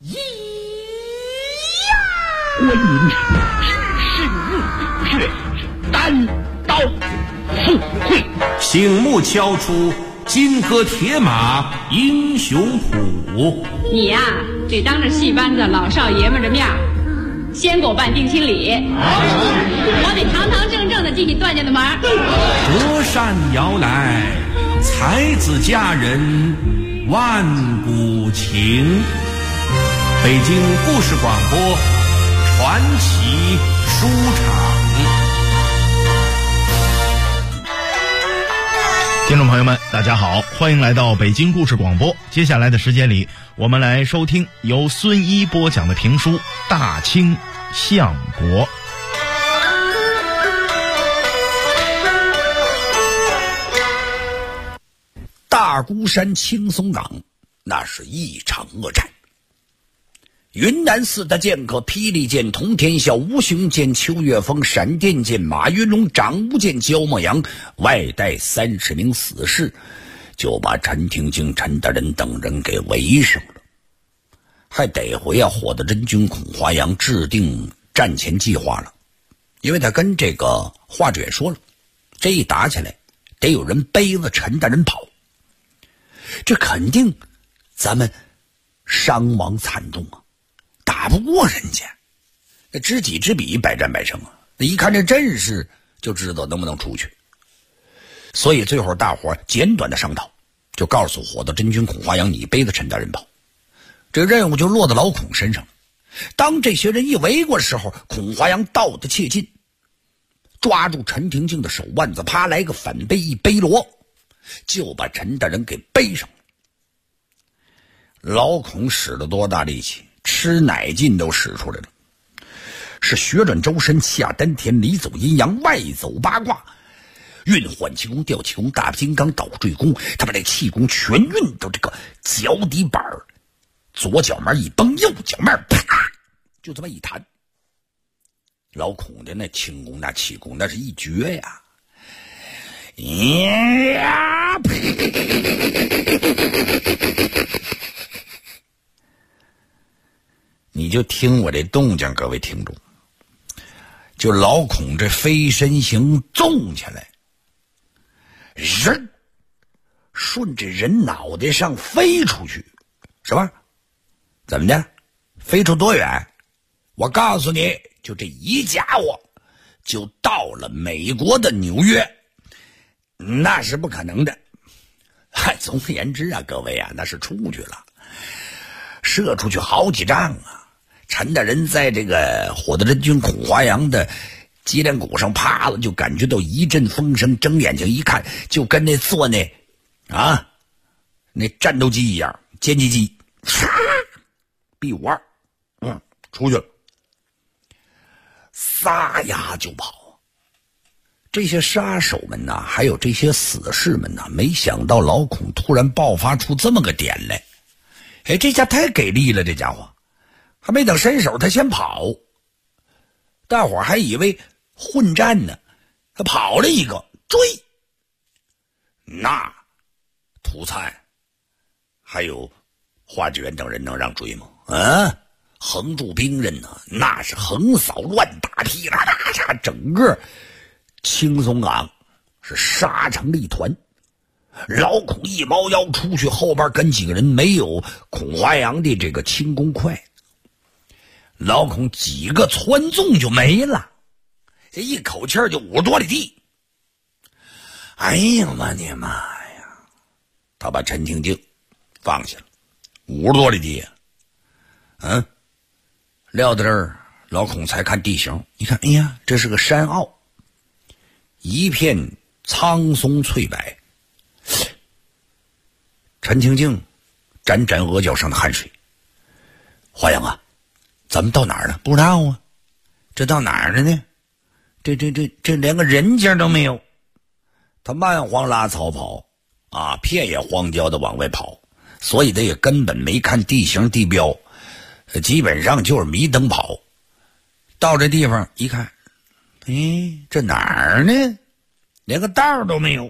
咿呀！观音只是单刀赴会， 醒目敲出金戈铁马英雄谱。 你呀，得当着戏班子老少爷们的面先给我办定亲礼，我得堂堂正正的进去段家的门。 折扇摇来，才子佳人万古情。北京故事广播传奇书场。 听众朋友们，大家好，欢迎来到北京故事广播。接下来的时间里，我们来收听由孙一播讲的评书《大清相国》。 大孤山青松岗，那是一场恶战。云南四大剑客霹雳剑、通天啸、无形剑、秋月峰、闪电剑、马云龙、张无剑、焦墨阳，外带30名死士，就把陈廷敬、陈大人等人给围上了。还得回火的真君孔华阳制定战前计划了，因为他跟这个华主任说了，这一打起来得有人背了陈大人跑，这肯定咱们伤亡惨重啊，打不过人家，那知己知彼，百战百胜啊！那一看这阵势就知道能不能出去。所以最后大伙简短的商讨，就告诉火的真君孔华阳，你背着陈大人跑。这个任务就落到老孔身上。当这些人一围过的时候，孔华阳到得切近，抓住陈廷敬的手腕子，啪来个反背一背罗，就把陈大人给背上了。老孔使了多大力气，吃奶劲都使出来了，是旋转周身，下丹田，里走阴阳，外走八卦，运缓气功、调气功、大金刚、倒坠功，他把这气功全运到这个脚底板，左脚门一蹬，右脚门啪就这么一弹。老孔的那轻功那气功那是一绝呀！呀，你就听我这动静，各位听众，就老孔这飞身形纵起来，人顺着人脑袋上飞出去，是吧？怎么的？飞出多远？我告诉你，就这一家伙就到了美国的纽约，那是不可能的。总而言之啊，各位啊，那是出去了，射出去好几丈啊！陈大人在这个火的真君孔华阳的脊梁骨上趴了，就感觉到一阵风声，睁眼睛一看，就跟那做那战斗机一样，歼击机，B52，出去了，撒丫就跑。这些杀手们呐，还有这些死士们呐，没想到老孔突然爆发出这么个点来，这家太给力了，这家伙还没等伸手他先跑，大伙还以为混战呢，他跑了一个追，那涂灿还有华志远等人能让追吗？横住兵刃呢，那是横扫乱打，噼啦啦嚓，整个青松岗是杀成了一团。老孔一猫腰出去，后边跟几个人没有孔华阳的这个轻功快，老孔几个窜纵就没了，这一口气就50多里地。哎呀妈的妈呀！他把陈廷敬放下了，50多里地撂到这儿，老孔才看地形，一看，哎呀，这是个山坳，一片苍松翠柏。陈廷敬沾沾额角上的汗水，华阳啊，咱们到哪儿了？不知道啊，这到哪儿了呢？这连个人家都没有。他慢慌拉草跑啊，片也荒郊的往外跑，所以他也根本没看地形地标，基本上就是迷瞪跑。到这地方一看，这哪儿呢？连个道都没有。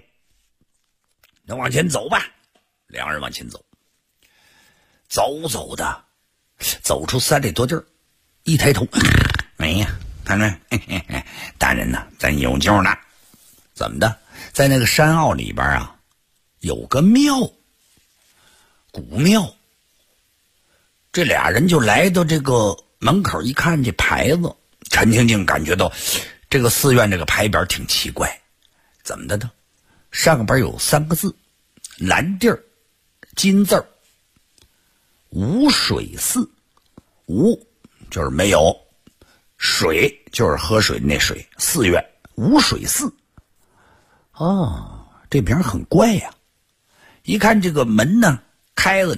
那往前走吧，两人往前走，走的走出3里多地儿，一抬头，哎呀，他说大人呐，咱有救了。怎么的？在那个山坳里边啊，有个庙，古庙。这俩人就来到这个门口一看这牌子，陈清静感觉到这个寺院这个牌匾挺奇怪。怎么的呢？上边有3个字，蓝地儿金字儿，无水寺。无就是没有，水就是喝水的那水，寺院无水寺。哦，这名很怪呀。一看这个门呢开了呢，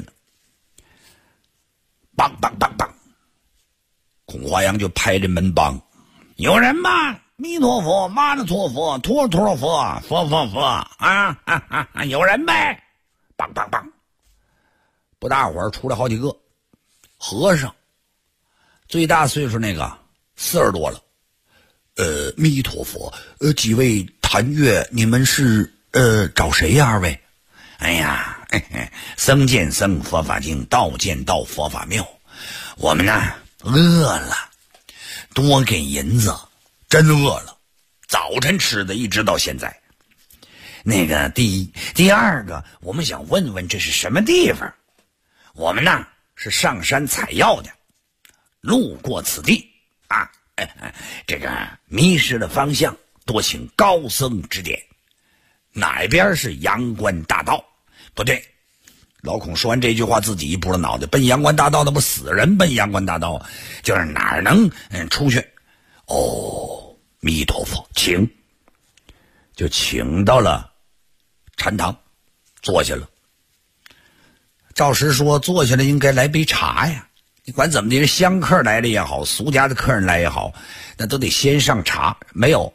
梆梆梆梆，孔华阳就拍这门梆，有人吗？弥陀佛，妈的陀佛，陀陀佛，佛佛佛啊！有人呗？梆梆梆，不大会儿出来好几个和尚，最大岁数那个40多了。弥陀佛，几位谭月，你们是找谁呀？二位？哎呀，僧见僧，佛法经；道见道，佛法妙。我们呢饿了，多给银子，真饿了。早晨吃的，一直到现在。那个第一，第二个，我们想问问这是什么地方？我们呢是上山采药的，路过此地啊，这个迷失了方向，多请高僧指点。哪边是阳关大道？不对，老孔说完这句话，自己一拨了脑袋，奔阳关大道那不死人奔阳关大道，就是哪儿能出去？哦，弥陀佛，请，就请到了禅堂，坐下了。赵石说，坐下来应该来杯茶呀。你管怎么的，香客来了也好，俗家的客人来也好，那都得先上茶。没有，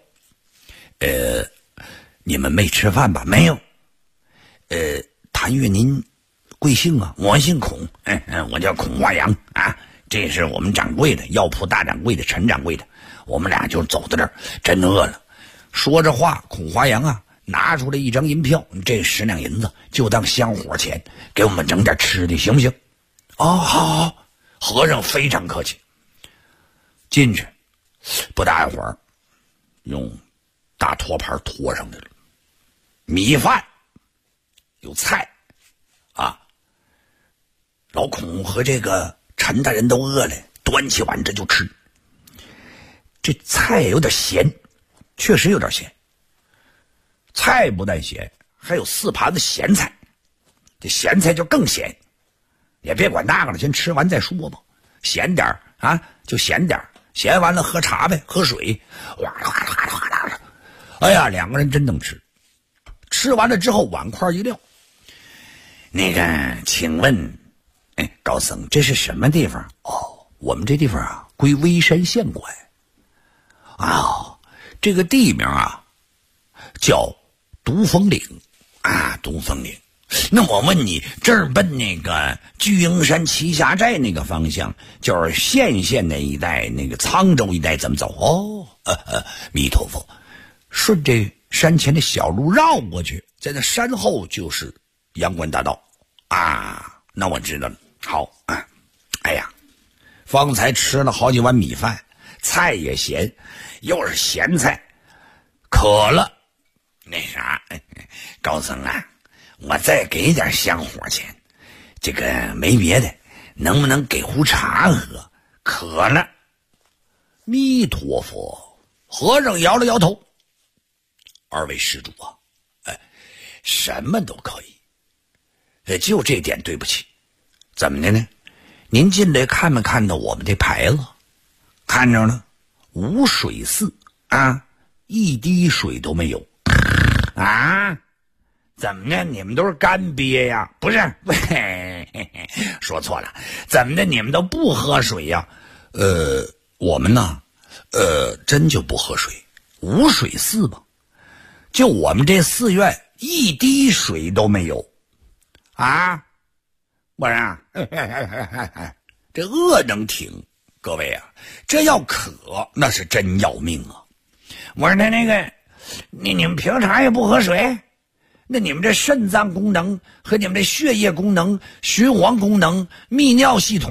你们没吃饭吧？没有。谭月，您贵姓啊？我姓孔，我叫孔华阳啊。这是我们掌柜的，药铺大掌柜的陈掌柜的。我们俩就走到这儿，真饿了。说着话，孔华阳啊拿出来1张银票，这10两银子就当香火钱，给我们整点吃的，行不行？哦，好。和尚非常客气。进去不大一会儿，用大托盘拖上来了，米饭有菜啊。老孔和这个陈大人都饿了，端起碗这就吃。这菜有点咸，确实有点咸。菜不但咸，还有4盘子咸菜，这咸菜就更咸。也别管那个了，先吃完再说吧。咸点啊，就咸点，咸完了喝茶呗，喝水。哇啦啦啦啦啦！哎呀，两个人真能吃。吃完了之后，碗筷一撂。那个，请问，高僧，这是什么地方？哦，我们这地方啊，归微山县管。啊，这个地名啊，叫独峰岭啊，独峰岭。那我问你，这儿奔那个巨鹰山栖霞寨那个方向，就是县那一带，那个沧州一带怎么走？哦，弥陀佛，顺着山前的小路绕过去，在那山后就是阳关大道啊。那我知道了。好啊，哎呀，方才吃了好几碗米饭，菜也咸，又是咸菜，渴了。那啥，高僧啊，我再给点香火钱，这个没别的，能不能给壶茶喝？渴了。弥陀佛，和尚摇了摇头。二位施主啊，什么都可以，就这点对不起。怎么的呢？您进来看没看到我们这牌子？看着了，无水寺啊，一滴水都没有啊。怎么的？你们都是干瘪呀？不是，说错了。怎么的？你们都不喝水呀？我们呢，真就不喝水，无水寺嘛。就我们这寺院一滴水都没有啊！不是啊，这饿能挺，各位啊，这要渴那是真要命啊！我说那个，你们平常也不喝水？那你们这肾脏功能和你们这血液功能、循环功能、泌尿系统，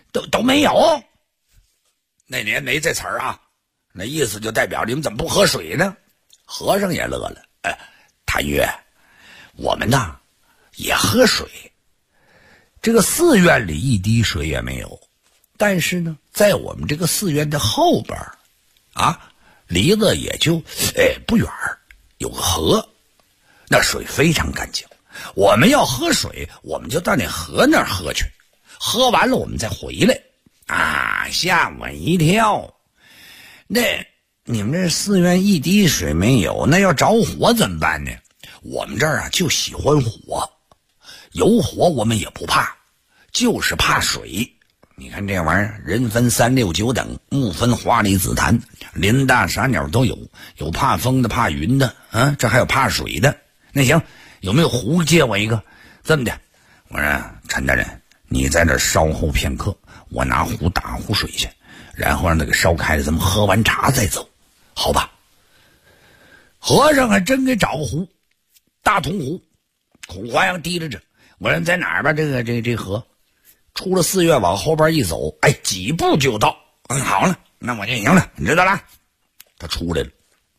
都没有。那年没这词儿啊，那意思就代表你们怎么不喝水呢？和尚也乐了，谭岳，我们呐也喝水，这个寺院里一滴水也没有，但是呢，在我们这个寺院的后边啊，离得也就不远有个河，那水非常干净。我们要喝水，我们就到那河那儿喝去，喝完了我们再回来。啊，吓我一跳！那你们这寺院一滴水没有，那要着火怎么办呢？我们这儿啊就喜欢火，有火我们也不怕，就是怕水。你看这玩意儿，人分3、6、9等，木分花梨紫檀，林大傻鸟都有，有怕风的，怕云的，这还有怕水的。那行，有没有壶借我一个？这么的，我说陈大人，你在这稍后片刻，我拿壶打壶水去，然后让他给烧开了，咱们喝完茶再走，好吧？和尚还真给找个壶，大铜壶。孔华阳提着着，我说在哪儿吧？这河，出了寺院往后边一走，几步就到。好了，那我就行了，你知道了。他出来了，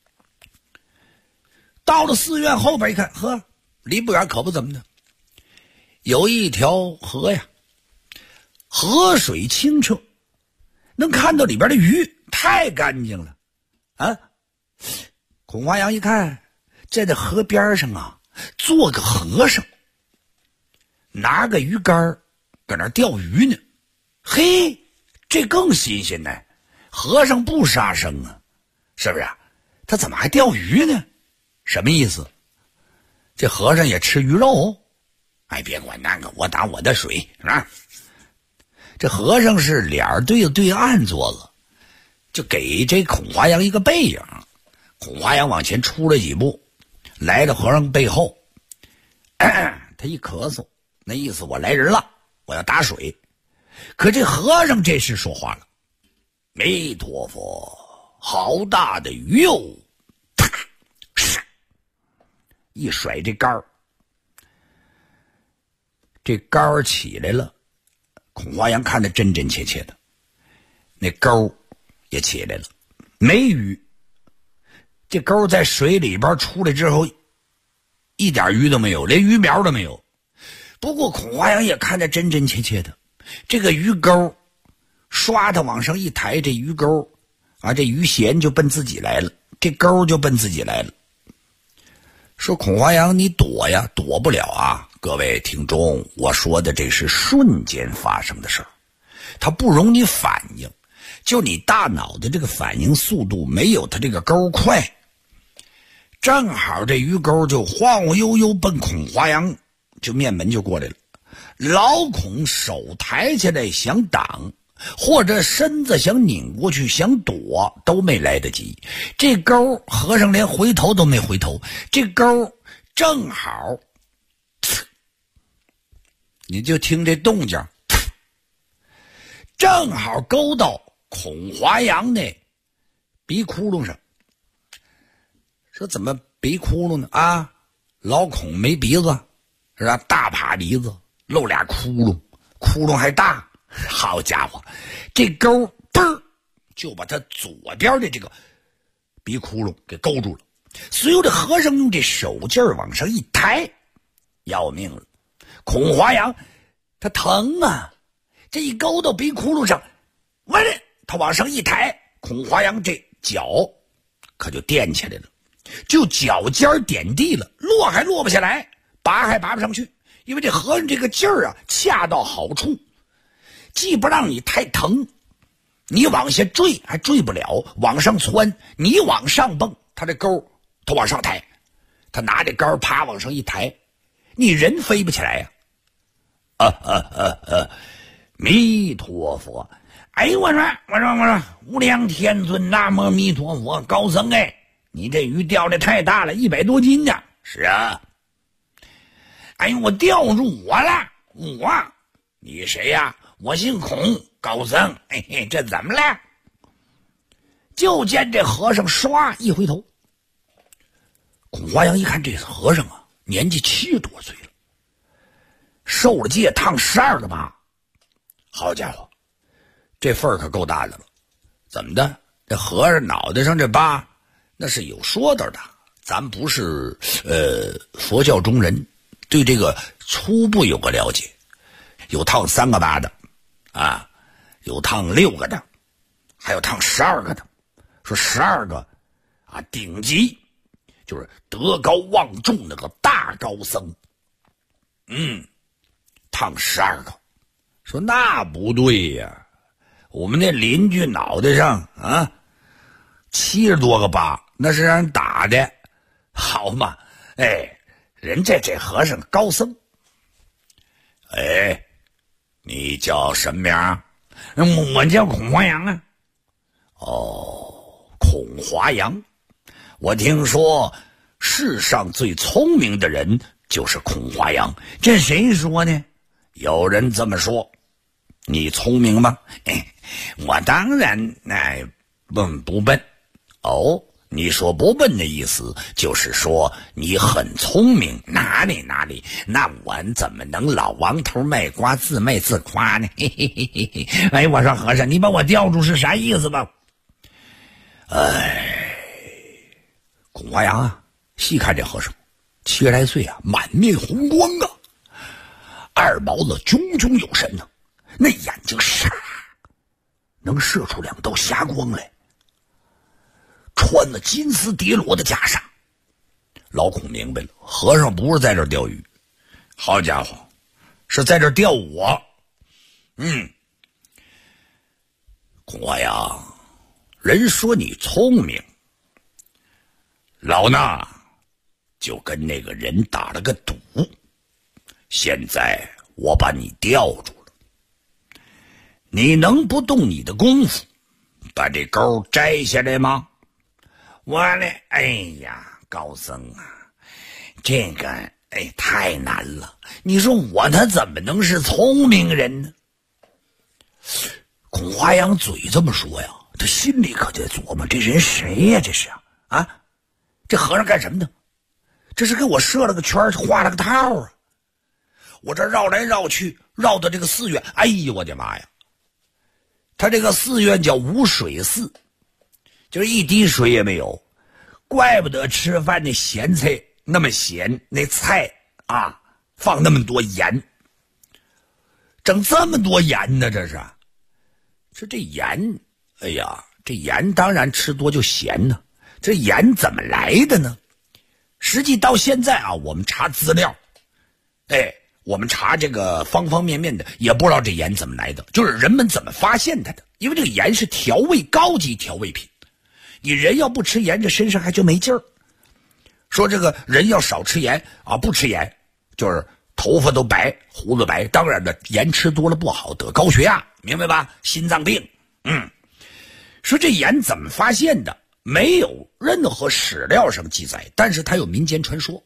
到了寺院后边一看，呵，离不远，可不怎么的，有一条河呀。河水清澈，能看到里边的鱼，太干净了啊！孔华阳一看，在这河边上啊，坐个和尚，拿个鱼竿搁那钓鱼呢。嘿，这更新鲜呢！和尚不杀生啊，是不是？他怎么还钓鱼呢？什么意思？这和尚也吃鱼肉？别管那个，我打我的水啊！这和尚是脸对着对岸坐着，就给这孔华阳一个背影。孔华阳往前出了几步，来到和尚背后，他一咳嗽，那意思我来人了，我要打水。可这和尚这时说话了：“弥陀佛，好大的鱼哟！”一甩这竿儿，这竿儿起来了。孔华阳看得真真切切的，那钩也起来了，没鱼。这钩在水里边出来之后，一点鱼都没有，连鱼苗都没有。不过孔华阳也看得真真切切的，这个鱼钩刷它往上一抬，这鱼钩啊，这鱼弦就奔自己来了，这钩就奔自己来了。说孔华阳，你躲呀，躲不了啊！各位听众，我说的这是瞬间发生的事儿，它不容你反应，就你大脑的这个反应速度没有它这个钩快。正好这鱼钩就晃晃悠悠奔孔华阳，就面门就过来了。老孔手抬起来想挡，或者身子想拧过去想躲，都没来得及。这钩和尚连回头都没回头，这钩正好，你就听这动静，正好勾到孔华阳的鼻窟窿上。说怎么鼻窟窿呢？啊，老孔没鼻子，是吧？大趴鼻子，露俩窟窿，窟窿还大。好家伙，这钩嘣儿就把他左边的这个鼻窟窿给勾住了。随后这和尚用这手劲儿往上一抬，要命了！孔华阳他疼啊，这一勾到鼻窟窿上，他往上一抬，孔华阳这脚可就垫起来了，就脚尖点地了，落还落不下来，拔还拔不上去，因为这和尚这个劲儿啊恰到好处。既不让你太疼，你往下坠还坠不了，往上窜你往上蹦，他这钩他往上抬，他拿这杆啪往上一抬，你人飞不起来呀！弥陀佛！我说，无量天尊，南无弥陀佛，高僧你这鱼钓的太大了，100多斤呢。是啊。我钓住我了，你谁呀？我姓孔，高僧。这怎么了？就见这和尚唰一回头，孔华阳一看这和尚啊，年纪70多岁了，受了戒，烫12个疤。好家伙， 这份儿可够大的了。怎么的？这和尚脑袋上这疤，那是有说道的。咱不是佛教中人，对这个初步有个了解。有烫3个疤的啊，有烫6个的，还有烫12个的。说12个啊，顶级就是德高望重那个大高僧。烫12个。说那不对呀，我们那邻居脑袋上啊70多个疤，那是让人打的，好嘛？哎，人这和尚高僧。哎，你叫什么名？我叫孔华阳啊。哦，孔华阳，我听说世上最聪明的人就是孔华阳，这谁说呢？有人这么说。你聪明吗？我当然不笨。哦，你说不笨的意思就是说你很聪明。哪里，那我怎么能老王头卖瓜自卖自夸呢？哎，我说和尚，你把我吊住是啥意思吧？孔华阳啊，细看这和尚70来岁啊，满面红光啊，二毛子炯炯有神呢，那眼睛傻，能射出2道霞光来，穿了金丝叠罗的袈裟。老孔明白了，和尚不是在这儿钓鱼，好家伙，是在这儿钓我。孔华阳，人说你聪明，老衲就跟那个人打了个赌，现在我把你吊住了，你能不动你的功夫把这钩摘下来吗？我呢，哎呀，高僧啊，这个太难了，你说我他怎么能是聪明人呢？孔华阳嘴这么说呀，他心里可在琢磨，这人谁呀？这是啊，这和尚干什么呢？这是给我设了个圈，画了个套啊！我这绕来绕去，绕到这个寺院，哎呦我的妈呀！他这个寺院叫无水寺，就是一滴水也没有，怪不得吃饭那咸菜那么咸，那菜啊放那么多盐，整这么多盐呢，这是。说这盐，哎呀，这盐当然吃多就咸呢。这盐怎么来的呢？实际到现在啊，我们查资料，我们查这个方方面面的，也不知道这盐怎么来的，就是人们怎么发现它的。因为这个盐是高级调味品，你人要不吃盐，这身上还就没劲儿。说这个人要少吃盐啊，不吃盐就是头发都白，胡子白。当然了，盐吃多了不好，得高血压，明白吧？心脏病。说这盐怎么发现的？没有任何史料上记载，但是它有民间传说。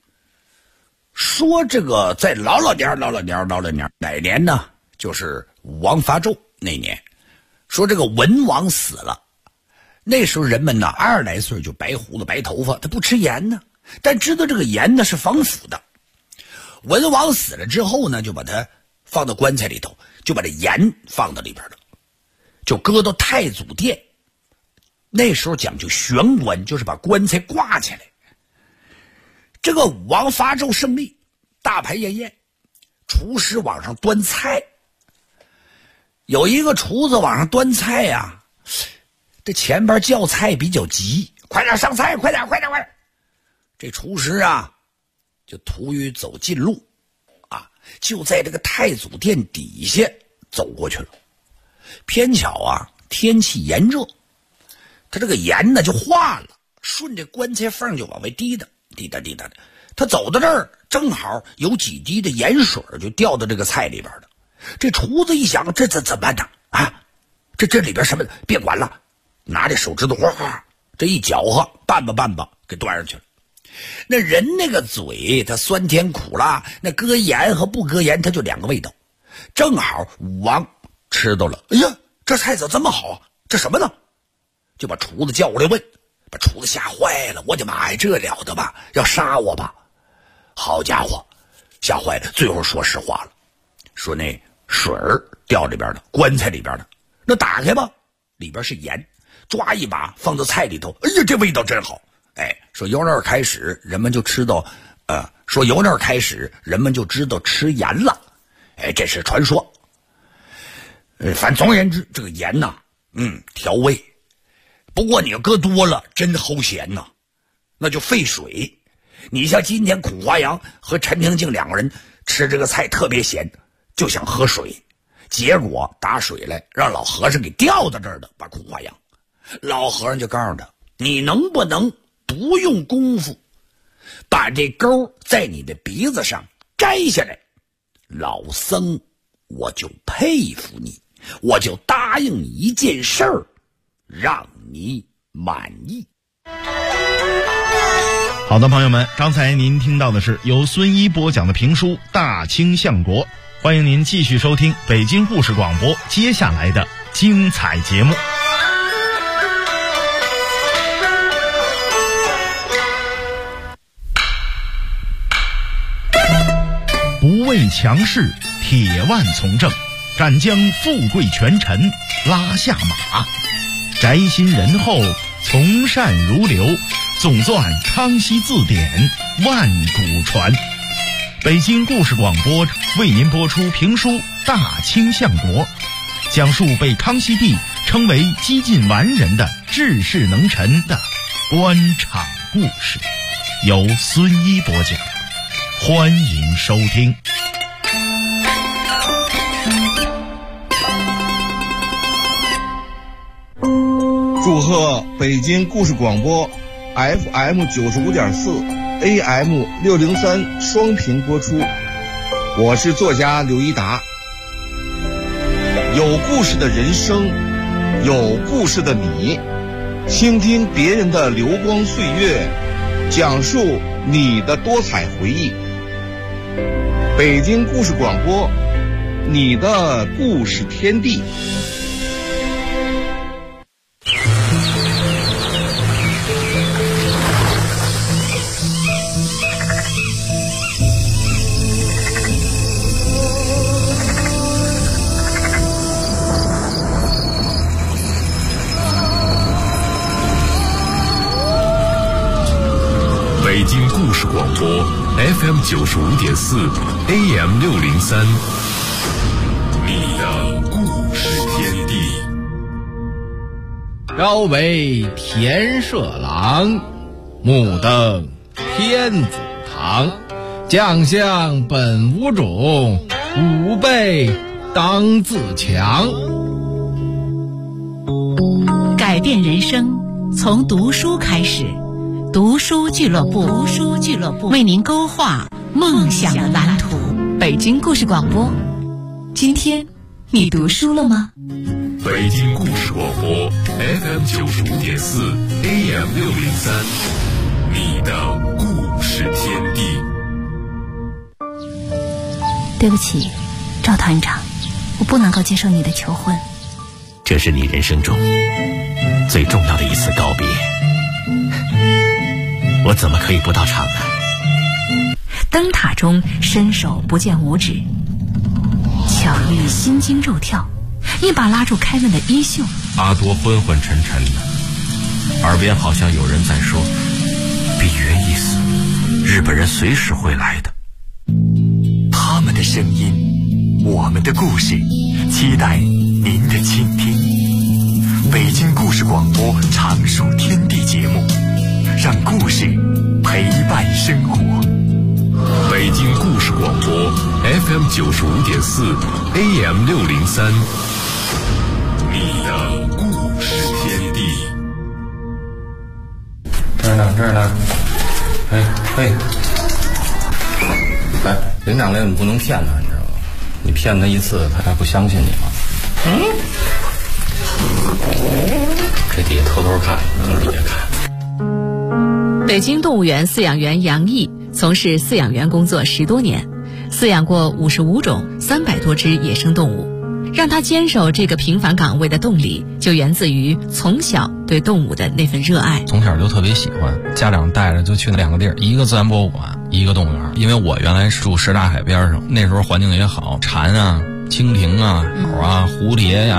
说这个在老年哪年呢？就是武王伐纣那年。说这个文王死了，那时候人们呢20来岁就白胡子白头发，他不吃盐呢，但知道这个盐呢是防腐的。文王死了之后呢，就把它放到棺材里头，就把这盐放到里边了，就搁到太祖殿。那时候讲究悬棺，就是把棺材挂起来。这个武王伐纣胜利，大排宴宴，厨师往上端菜。有一个厨子往上端菜呀，这前边叫菜比较急，快点上菜，快点！这厨师啊，就途于走近路啊，就在这个太祖殿底下走过去了。偏巧啊，天气炎热，他这个盐呢就化了，顺着棺材缝就往外滴答。他走到这儿，正好有几滴的盐水就掉到这个菜里边了。这厨子一想，这怎么办呢？啊，这里边什么？别管了，拿这手指头哗，这一搅和，拌吧，给端上去了。那人那个嘴，他酸甜苦辣，那搁盐和不搁盐，它就2个味道。正好武王吃到了，哎呀，这菜怎么这么好啊？这什么呢？就把厨子叫过来问，把厨子吓坏了。我的妈呀，这了得吧？要杀我吧？好家伙，吓坏了。最后说实话了，说那水儿掉里边的，棺材里边的， 那打开吧，里边是盐，抓一把放到菜里头，哎呀，这味道真好。说由那儿开始人们就知道吃盐了。这是传说。反正总而言之，这个盐呐，调味。不过你要搁多了，真齁咸呐，那就费水。你像今天孔华阳和陈平静两个人吃这个菜特别咸，就想喝水，结果打水来让老和尚给吊到这儿的，把孔华阳。老和尚就告诉他，你能不能不用功夫把这钩在你的鼻子上摘下来？老僧，我就佩服你，我就答应你一件事儿，让你满意。 好的，朋友们，刚才您听到的是由孙一播讲的评书《大清相国》，欢迎您继续收听北京故事广播接下来的精彩节目。不畏强势，铁腕从政，敢将富贵权臣拉下马，宅心仁厚，从善如流，总纂康熙字典，万古传。北京故事广播为您播出评书《大清相国》，讲述被康熙帝称为几近完人的治世能臣的官场故事，由孙一播讲，欢迎收听。 祝贺北京故事广播 FM 95.4 AM 603双频播出，我是作家刘一达。有故事的人生，有故事的你，倾听别人的流光岁月，讲述你的多彩回忆。北京故事广播，你的故事天地。 北京故事广播 FM 95.4 AM 603，你的故事天地。 朝为田舍郎，暮登天子堂。将相本无种，吾辈当自强。 改变人生，从读书开始。读书俱乐部，为您勾画梦想的蓝图。北京故事广播，今天你读书了吗？ 北京故事广播 FM 95.4 AM 603，你的故事天地。 对不起，赵团长，我不能够接受你的求婚。 这是你人生中最重要的一次告别，我怎么可以不到场呢？ 灯塔中伸手不见五指，巧遇心惊肉跳，一把拉住凯文的衣袖。 阿多昏昏沉沉的，耳边好像有人在说：比约一死，日本人随时会来的。 他们的声音，我们的故事，期待您的倾听。北京故事广播常数天地节目，让故事陪伴生活。 北京故事广播 FM 95.4 AM 603，你的故事天地。 这儿呢，嘿，来，领长来，你不能骗他，你知道吗？你骗他一次，他还不相信你吗？这底下偷偷看，你别看。 北京动物园饲养员杨毅从事饲养员工作10多年，饲养过55种300多只野生动物。让他坚守这个平凡岗位的动力，就源自于从小对动物的那份热爱。 从小就特别喜欢，家长带着就去2个地儿，一个自然博物馆，一个动物园。因为我原来住什刹海边上，那时候环境也好，蝉啊、蜻蜓啊、鸟啊、蝴蝶呀、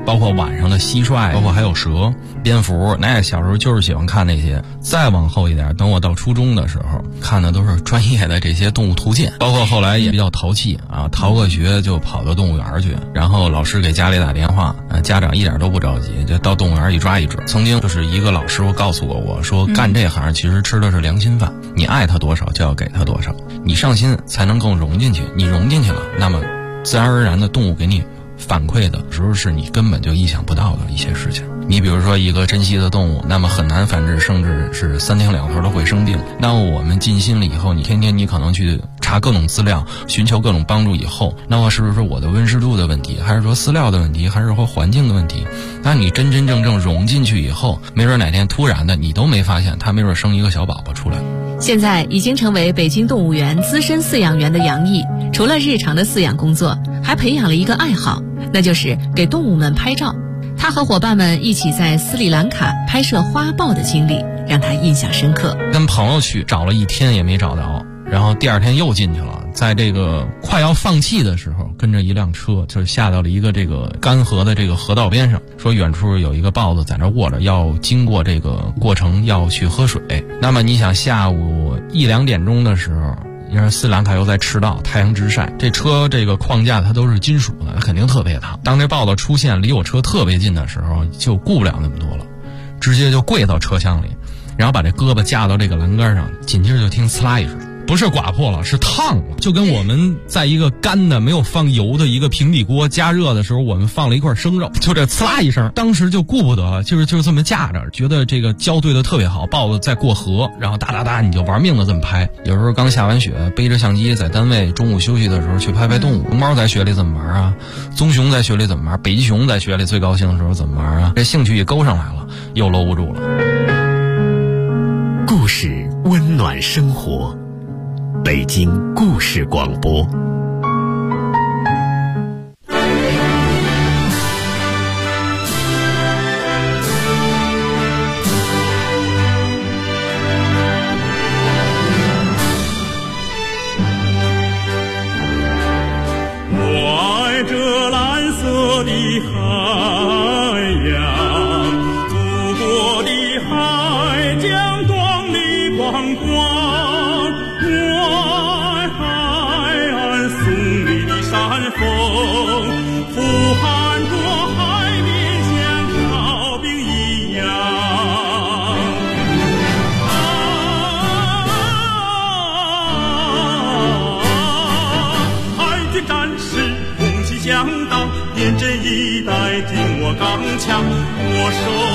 包括晚上的蟋蟀，包括还有蛇、蝙蝠。那小时候就是喜欢看那些。再往后一点，等我到初中的时候，看的都是专业的这些动物图鉴，包括后来也比较淘气啊，逃个学就跑到动物园去，然后老师给家里打电话，家长一点都不着急，就到动物园一抓一准。曾经就是一个老师傅告诉过我说，干这行其实吃的是良心饭，你爱他多少就要给他多少，你上心才能更融进去，你融进去了，那么自然而然的动物给你反馈的时候是你根本就意想不到的一些事情。你比如说一个珍稀的动物，那么很难繁殖，甚至是3天2头都会生病。那么我们尽心了以后，你天天你可能去查各种资料，寻求各种帮助以后，那么是不是我的温湿度的问题，还是说饲料的问题，还是说环境的问题？那你真真正正融进去以后，没准哪天突然的你都没发现，它没准生一个小宝宝出来。 现在已经成为北京动物园资深饲养员的杨毅，除了日常的饲养工作，还培养了一个爱好，那就是给动物们拍照。他和伙伴们一起在斯里兰卡拍摄花豹的经历让他印象深刻。 跟朋友去找了1天也没找到，然后第2天又进去了，在这个快要放弃的时候，跟着一辆车就下到了一个这个干河的这个河道边上，说远处有一个豹子在那卧着，要经过这个过程要去喝水。那么你想下午1、2点钟的时候，因为斯里兰卡又在赤道，太阳直晒，这车这个框架它都是金属的，肯定特别烫。当这豹子出现离我车特别近的时候，就顾不了那么多了，直接就跪到车厢里，然后把这胳膊架到这个栏杆上，紧接着就听呲啦一声，不是刮破了，是烫了，就跟我们在一个干的没有放油的一个平底锅加热的时候，我们放了一块生肉，就这呲啦一声，当时就顾不得，就是这么架着，觉得这个胶对的特别好，豹子在过河，然后哒哒哒你就玩命的这么拍。有时候刚下完雪，背着相机在单位中午休息的时候去拍拍动物。龙猫在雪里怎么玩啊？棕熊在雪里怎么玩？北极熊在雪里最高兴的时候怎么玩啊？这兴趣一勾上来了，又搂不住了。 故事温暖生活，北京故事广播。 我爱这蓝色的海洋，祖国的海将光里光光。严阵以待，紧握钢枪，我手